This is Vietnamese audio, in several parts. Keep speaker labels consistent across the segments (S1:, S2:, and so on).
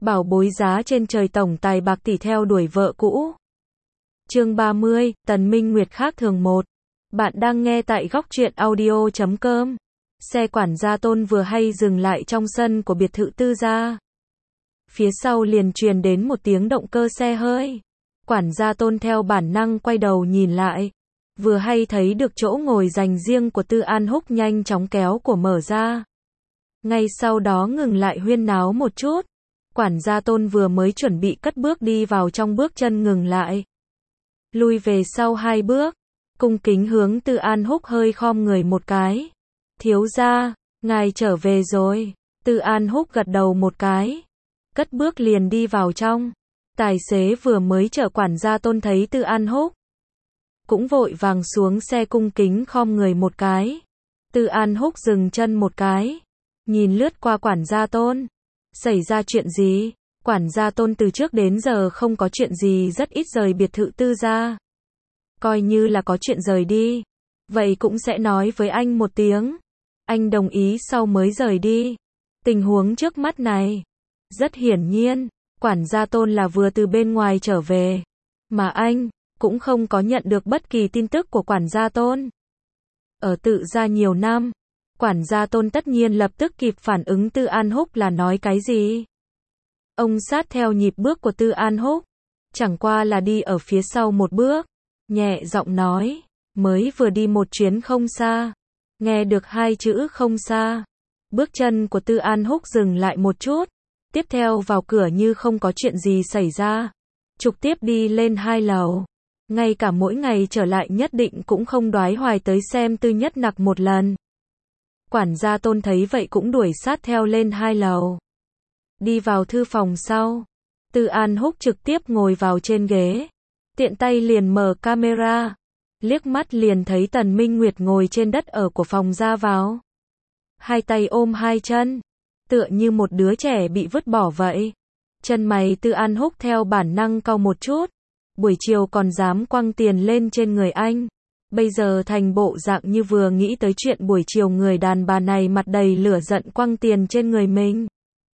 S1: Bảo bối giá trên trời tổng tài bạc tỷ theo đuổi vợ cũ. Chương 30, Tần Minh Nguyệt khác thường 1. Bạn đang nghe tại góc truyện audio.com. Xe quản gia Tôn vừa hay dừng lại trong sân của biệt thự Tư gia. Phía sau liền truyền đến một tiếng động cơ xe hơi. Quản gia Tôn theo bản năng quay đầu nhìn lại. Vừa hay thấy được chỗ ngồi dành riêng của Tư An Húc nhanh chóng kéo của mở ra. Ngay sau đó ngừng lại huyên náo một chút. Quản gia Tôn vừa mới chuẩn bị cất bước đi vào trong, bước chân ngừng lại. Lui về sau 2 bước. Cung kính hướng Tư An Húc hơi khom người một cái. Thiếu gia, ngài trở về rồi. Tư An Húc gật đầu một cái. Cất bước liền đi vào trong. Tài xế vừa mới chở quản gia Tôn thấy Tư An Húc, cũng vội vàng xuống xe cung kính khom người một cái. Tư An Húc dừng chân một cái. Nhìn lướt qua quản gia Tôn. Xảy ra chuyện gì? Quản gia Tôn từ trước đến giờ không có chuyện gì, rất ít rời biệt thự Tư gia. Coi như là có chuyện rời đi, vậy cũng sẽ nói với anh một tiếng. Anh đồng ý sau mới rời đi. Tình huống trước mắt này, rất hiển nhiên, quản gia Tôn là vừa từ bên ngoài trở về. Mà anh, cũng không có nhận được bất kỳ tin tức của quản gia Tôn. Ở Tự gia nhiều năm, quản gia Tôn tất nhiên lập tức kịp phản ứng Tư An Húc là nói cái gì. Ông sát theo nhịp bước của Tư An Húc, chẳng qua là đi ở phía sau một bước, nhẹ giọng nói, mới vừa đi một chuyến không xa. Nghe được 2 chữ không xa, bước chân của Tư An Húc dừng lại một chút, tiếp theo vào cửa như không có chuyện gì xảy ra, trực tiếp đi lên 2 lầu. Ngay cả mỗi ngày trở lại nhất định cũng không đoái hoài tới xem Tư Nhất Nặc một lần. Quản gia Tôn thấy vậy cũng đuổi sát theo lên 2 lầu. Đi vào thư phòng sau, Tư An Húc trực tiếp ngồi vào trên ghế, tiện tay liền mở camera, liếc mắt liền thấy Tần Minh Nguyệt ngồi trên đất ở của phòng ra vào. 2 tay ôm 2 chân, tựa như một đứa trẻ bị vứt bỏ vậy. Chân mày Tư An Húc theo bản năng cau một chút, buổi chiều còn dám quăng tiền lên trên người anh, bây giờ thành bộ dạng như vừa nghĩ tới chuyện buổi chiều người đàn bà này mặt đầy lửa giận quăng tiền trên người mình.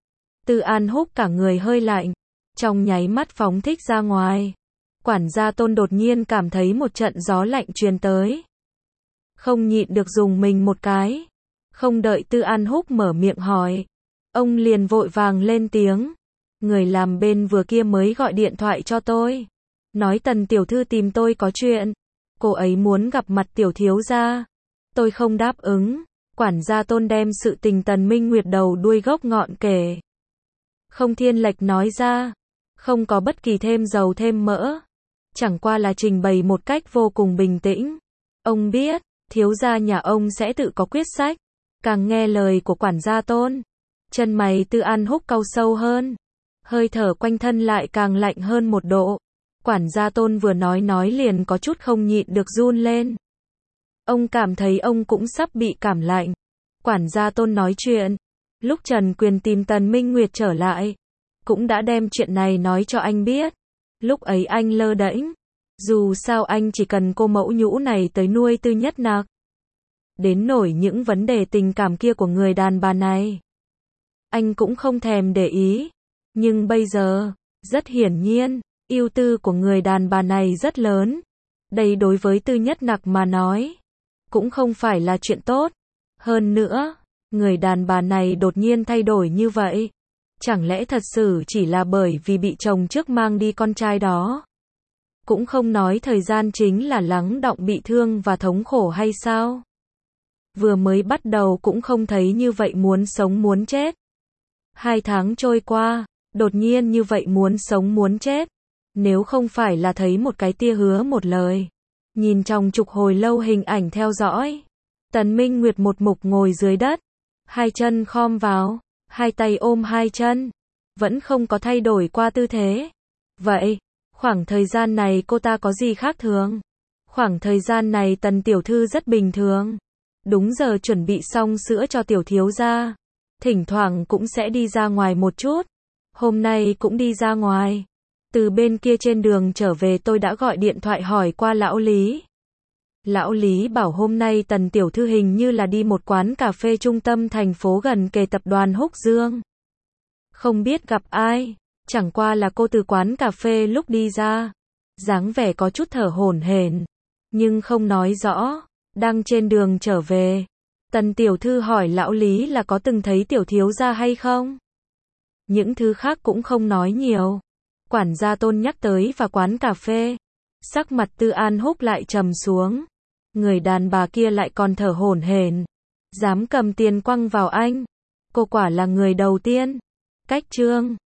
S1: Tư An Húc cả người hơi lạnh, trong nháy mắt phóng thích ra ngoài. Quản gia Tôn đột nhiên cảm thấy một trận gió lạnh truyền tới, không nhịn được dùng mình một cái. Không đợi Tư An Húc mở miệng hỏi, ông liền vội vàng lên tiếng, người làm bên vừa kia mới gọi điện thoại cho tôi, nói Tần tiểu thư tìm tôi có chuyện, cô ấy muốn gặp mặt tiểu thiếu gia. Tôi không đáp ứng. Quản gia Tôn đem sự tình Tần Minh Nguyệt đầu đuôi gốc ngọn kể, không thiên lệch nói ra, không có bất kỳ thêm dầu thêm mỡ, chẳng qua là trình bày một cách vô cùng bình tĩnh. Ông biết, thiếu gia nhà ông sẽ tự có quyết sách. Càng nghe lời của quản gia Tôn, chân mày Tư An Húc cau sâu hơn, hơi thở quanh thân lại càng lạnh hơn một độ. Quản gia Tôn vừa nói liền có chút không nhịn được run lên. Ông cảm thấy ông cũng sắp bị cảm lạnh. Quản gia Tôn nói chuyện, lúc Trần Quyền tìm Tần Minh Nguyệt trở lại, cũng đã đem chuyện này nói cho anh biết. Lúc ấy anh lơ đễnh, dù sao anh chỉ cần cô mẫu nhũ này tới nuôi Tư Nhất Nặc. Đến nổi những vấn đề tình cảm kia của người đàn bà này, anh cũng không thèm để ý. Nhưng bây giờ, rất hiển nhiên, ưu tư của người đàn bà này rất lớn. Đây đối với Tư Nhất Nặc mà nói, cũng không phải là chuyện tốt. Hơn nữa, người đàn bà này đột nhiên thay đổi như vậy, chẳng lẽ thật sự chỉ là bởi vì bị chồng trước mang đi con trai đó? Cũng không nói thời gian chính là lắng đọng bị thương và thống khổ hay sao? Vừa mới bắt đầu cũng không thấy như vậy muốn sống muốn chết. 2 tháng trôi qua, đột nhiên như vậy muốn sống muốn chết. Nếu không phải là thấy một cái tia hứa một lời, nhìn trong chục hồi lâu hình ảnh theo dõi, Tần Minh Nguyệt một mục ngồi dưới đất, 2 chân khom vào, 2 tay ôm 2 chân, vẫn không có thay đổi qua tư thế. Vậy, khoảng thời gian này cô ta có gì khác thường? Khoảng thời gian này Tần tiểu thư rất bình thường, đúng giờ chuẩn bị xong sữa cho tiểu thiếu gia, thỉnh thoảng cũng sẽ đi ra ngoài một chút. Hôm nay cũng đi ra ngoài. Từ bên kia trên đường trở về tôi đã gọi điện thoại hỏi qua lão Lý. Lão Lý bảo hôm nay Tần tiểu thư hình như là đi một quán cà phê trung tâm thành phố gần kề tập đoàn Húc Dương. Không biết gặp ai, chẳng qua là cô từ quán cà phê lúc đi ra. Dáng vẻ có chút thở hổn hển, nhưng không nói rõ. Đang trên đường trở về, Tần tiểu thư hỏi lão Lý là có từng thấy tiểu thiếu gia hay không? Những thứ khác cũng không nói nhiều. Quản gia Tôn nhắc tới và quán cà phê. Sắc mặt Tư An Húc lại trầm xuống. Người đàn bà kia lại còn thở hổn hển, dám cầm tiền quăng vào anh. Cô quả là người đầu tiên. Cách chương